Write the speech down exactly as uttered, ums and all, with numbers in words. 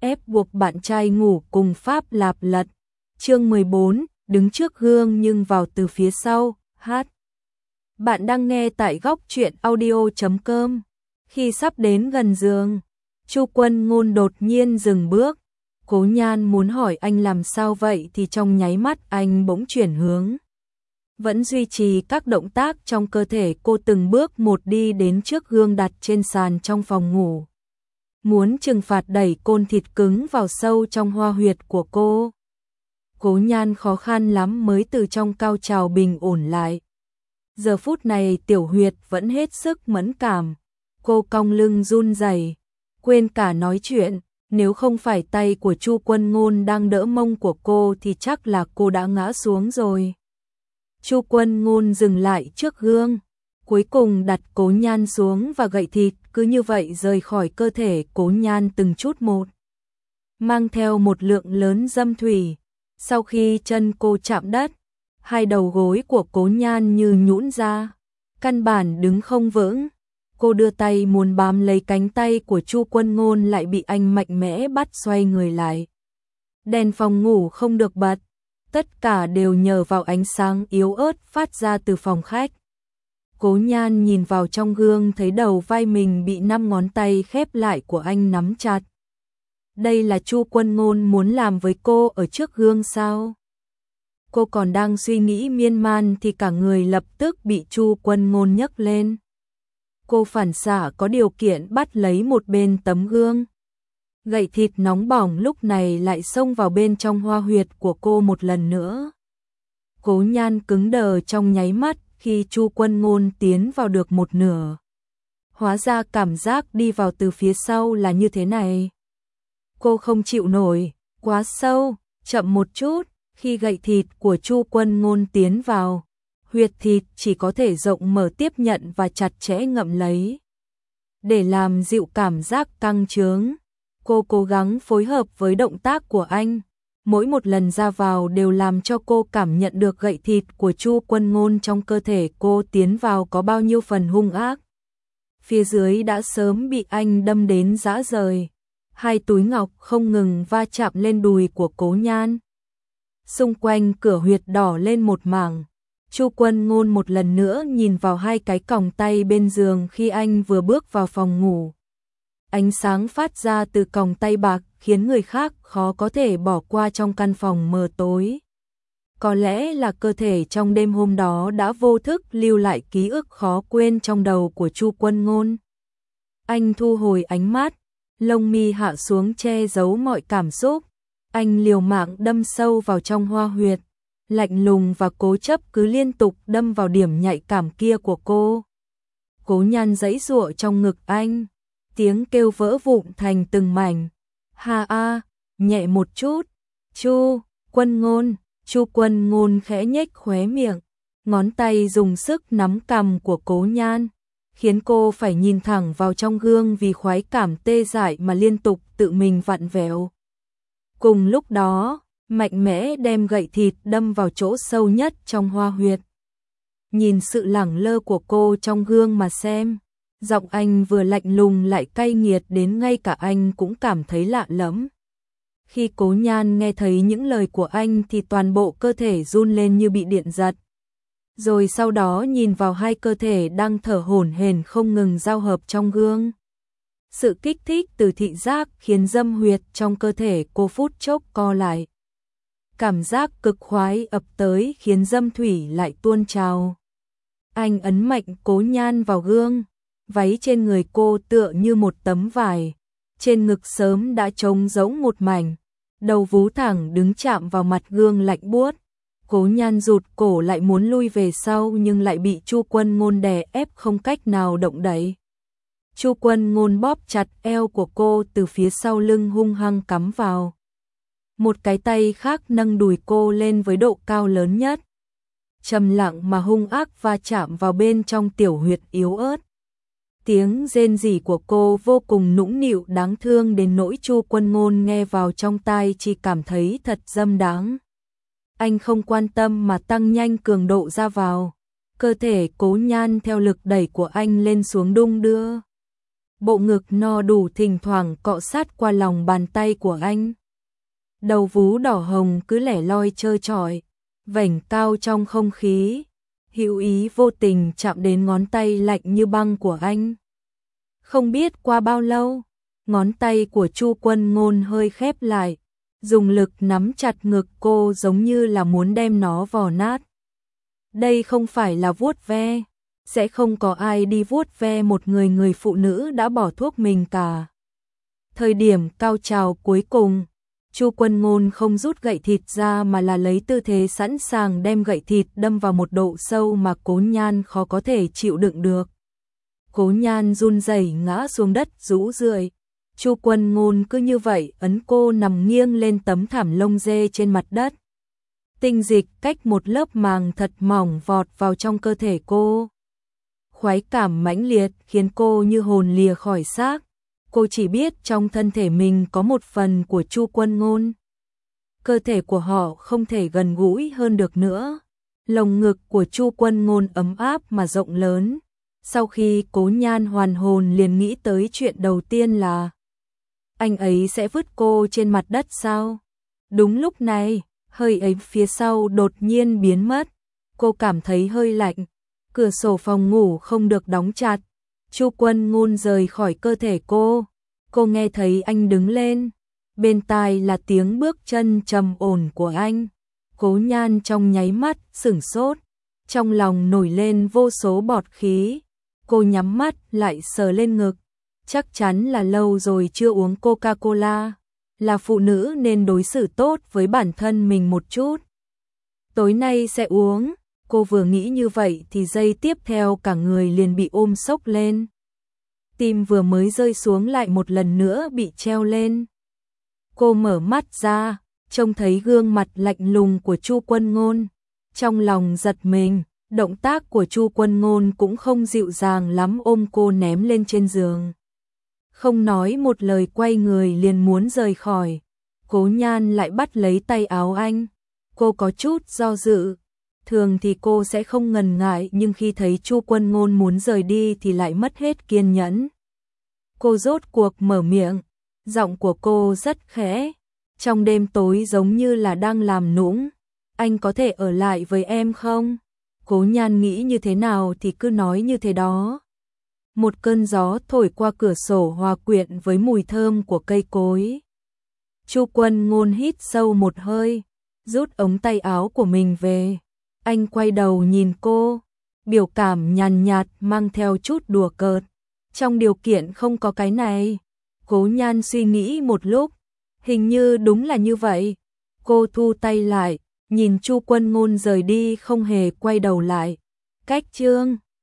ép buộc bạn trai ngủ cùng Pháp Lạp Lật. Chương mười bốn, đứng trước gương nhưng vào từ phía sau, hát. Bạn đang nghe tại góc truyện audio chấm com. Khi sắp đến gần giường, Chu Quân Ngôn đột nhiên dừng bước. Cố Nhan muốn hỏi anh làm sao vậy thì trong nháy mắt anh bỗng chuyển hướng. Vẫn duy trì các động tác trong cơ thể, cô từng bước một đi đến trước gương đặt trên sàn trong phòng ngủ. Muốn trừng phạt đẩy côn thịt cứng vào sâu trong hoa huyệt của cô. Cố Nhan khó khăn lắm mới từ trong cao trào bình ổn lại. Giờ phút này tiểu huyệt vẫn hết sức mẫn cảm. Cô cong lưng run rẩy, quên cả nói chuyện. Nếu không phải tay của Chu Quân Ngôn đang đỡ mông của cô thì chắc là cô đã ngã xuống rồi. Chu Quân Ngôn dừng lại trước gương, cuối cùng đặt Cố Nhan xuống và gậy thịt cứ như vậy rời khỏi cơ thể Cố Nhan từng chút một, mang theo một lượng lớn dâm thủy. Sau khi chân cô chạm đất, hai đầu gối của Cố Nhan như nhũn ra, căn bản đứng không vững. Cô đưa tay muốn bám lấy cánh tay của Chu Quân Ngôn lại bị anh mạnh mẽ bắt xoay người lại. Đèn phòng ngủ không được bật, tất cả đều nhờ vào ánh sáng yếu ớt phát ra từ phòng khách. Cố Nhan nhìn vào trong gương thấy đầu vai mình bị năm ngón tay khép lại của anh nắm chặt. Đây là Chu Quân Ngôn muốn làm với cô ở trước gương sao? Cô còn đang suy nghĩ miên man thì cả người lập tức bị Chu Quân Ngôn nhấc lên. Cô phản xạ có điều kiện bắt lấy một bên tấm gương. Gậy thịt nóng bỏng lúc này lại xông vào bên trong hoa huyệt của cô một lần nữa. Cố Nhan cứng đờ trong nháy mắt khi Chu Quân Ngôn tiến vào được một nửa. Hóa ra cảm giác đi vào từ phía sau là như thế này. Cô không chịu nổi, quá sâu, chậm một chút. Khi gậy thịt của Chu Quân Ngôn tiến vào, huyệt thịt chỉ có thể rộng mở tiếp nhận và chặt chẽ ngậm lấy. Để làm dịu cảm giác căng chướng, cô cố gắng phối hợp với động tác của anh. Mỗi một lần ra vào đều làm cho cô cảm nhận được gậy thịt của Chu Quân Ngôn trong cơ thể cô tiến vào có bao nhiêu phần hung ác. Phía dưới đã sớm bị anh đâm đến rã rời. Hai túi ngọc không ngừng va chạm lên đùi của Cố Nhan. Xung quanh cửa huyệt đỏ lên một mảng. Chu Quân Ngôn một lần nữa nhìn vào hai cái còng tay bên giường khi anh vừa bước vào phòng ngủ. Ánh sáng phát ra từ còng tay bạc khiến người khác khó có thể bỏ qua trong căn phòng mờ tối. Có lẽ là cơ thể trong đêm hôm đó đã vô thức lưu lại ký ức khó quên trong đầu của Chu Quân Ngôn. Anh thu hồi ánh mắt, lông mi hạ xuống che giấu mọi cảm xúc. Anh liều mạng đâm sâu vào trong hoa huyệt, lạnh lùng và cố chấp cứ liên tục đâm vào điểm nhạy cảm kia của cô. Cố Nhan giãy giụa trong ngực anh, tiếng kêu vỡ vụn thành từng mảnh. Ha a, nhẹ một chút. Chu Quân Ngôn, Chu Quân Ngôn khẽ nhếch khóe miệng, ngón tay dùng sức nắm cằm của Cố Nhan, khiến cô phải nhìn thẳng vào trong gương vì khoái cảm tê dại mà liên tục tự mình vặn vẹo. Cùng lúc đó, mạnh mẽ đem gậy thịt đâm vào chỗ sâu nhất trong hoa huyệt. Nhìn sự lẳng lơ của cô trong gương mà xem, giọng anh vừa lạnh lùng lại cay nghiệt đến ngay cả anh cũng cảm thấy lạ lẫm. Khi Cố Nhan nghe thấy những lời của anh thì toàn bộ cơ thể run lên như bị điện giật. Rồi sau đó nhìn vào hai cơ thể đang thở hổn hển không ngừng giao hợp trong gương. Sự kích thích từ thị giác khiến dâm huyệt trong cơ thể cô phút chốc co lại. Cảm giác cực khoái ập tới khiến dâm thủy lại tuôn trào. Anh ấn mạnh Cố Nhan vào gương, váy trên người cô tựa như một tấm vải, trên ngực sớm đã trống rỗng một mảnh, đầu vú thẳng đứng chạm vào mặt gương lạnh buốt. Cố Nhan rụt cổ lại muốn lui về sau nhưng lại bị Chu Quân Ngôn đè ép không cách nào động đậy. Chu Quân Ngôn bóp chặt eo của cô từ phía sau lưng hung hăng cắm vào. Một cái tay khác nâng đùi cô lên với độ cao lớn nhất. Trầm lặng mà hung ác va chạm vào bên trong tiểu huyệt yếu ớt. Tiếng rên rỉ của cô vô cùng nũng nịu đáng thương đến nỗi Chu Quân Ngôn nghe vào trong tai chỉ cảm thấy thật dâm đáng. Anh không quan tâm mà tăng nhanh cường độ ra vào. Cơ thể Cố Nhan theo lực đẩy của anh lên xuống đung đưa. bộ ngực no đủ thỉnh thoảng cọ sát qua lòng bàn tay của anh. Đầu vú đỏ hồng cứ lẻ loi trơ trọi, vểnh cao trong không khí, hữu ý vô tình chạm đến ngón tay lạnh như băng của anh. Không biết qua bao lâu, ngón tay của Chu Quân Ngôn hơi khép lại, dùng lực nắm chặt ngực cô giống như là muốn đem nó vò nát. Đây không phải là vuốt ve, sẽ không có ai đi vuốt ve một người người phụ nữ đã bỏ thuốc mình cả. Thời điểm cao trào cuối cùng, Chu Quân Ngôn không rút gậy thịt ra mà là lấy tư thế sẵn sàng đem gậy thịt đâm vào một độ sâu mà Cố Nhan khó có thể chịu đựng được. Cố Nhan run rẩy ngã xuống đất rũ rượi. Chu Quân Ngôn cứ như vậy ấn cô nằm nghiêng lên tấm thảm lông dê trên mặt đất. Tinh dịch cách một lớp màng thật mỏng vọt vào trong cơ thể cô. Khoái cảm mãnh liệt khiến cô như hồn lìa khỏi xác. Cô chỉ biết trong thân thể mình có một phần của Chu Quân Ngôn. Cơ thể của họ không thể gần gũi hơn được nữa. Lồng ngực của Chu Quân Ngôn ấm áp mà rộng lớn. Sau khi Cố Nhan hoàn hồn liền nghĩ tới chuyện đầu tiên là anh ấy sẽ vứt cô trên mặt đất sao? Đúng lúc này, hơi ấy phía sau đột nhiên biến mất. Cô cảm thấy hơi lạnh. Cửa sổ phòng ngủ không được đóng chặt. Chu Quân Ngôn rời khỏi cơ thể cô. Cô nghe thấy anh đứng lên. Bên tai là tiếng bước chân trầm ổn của anh. Cố Nhan trong nháy mắt sửng sốt. Trong lòng nổi lên vô số bọt khí. Cô nhắm mắt lại sờ lên ngực. Chắc chắn là lâu rồi chưa uống Coca-Cola. Là phụ nữ nên đối xử tốt với bản thân mình một chút. Tối nay sẽ uống. Cô vừa nghĩ như vậy thì giây tiếp theo cả người liền bị ôm sốc lên. Tim vừa mới rơi xuống lại một lần nữa bị treo lên. Cô mở mắt ra, trông thấy gương mặt lạnh lùng của Chu Quân Ngôn. Trong lòng giật mình, động tác của Chu Quân Ngôn cũng không dịu dàng lắm, ôm cô ném lên trên giường. Không nói một lời quay người liền muốn rời khỏi. Cố Nhan lại bắt lấy tay áo anh. Cô có chút do dự. Thường thì cô sẽ không ngần ngại, nhưng khi thấy Chu Quân Ngôn muốn rời đi thì lại mất hết kiên nhẫn. Cô rốt cuộc mở miệng, giọng của cô rất khẽ, trong đêm tối giống như là đang làm nũng. Anh có thể ở lại với em không? Cố Nhan nghĩ như thế nào thì cứ nói như thế đó. Một cơn gió thổi qua cửa sổ hòa quyện với mùi thơm của cây cối. Chu Quân Ngôn hít sâu một hơi, rút ống tay áo của mình về. Anh quay đầu nhìn cô, biểu cảm nhàn nhạt mang theo chút đùa cợt. Trong điều kiện không có cái này. Cố Nhan suy nghĩ một lúc, hình như đúng là như vậy. Cô thu tay lại, nhìn Chu Quân Ngôn rời đi không hề quay đầu lại. Cách chương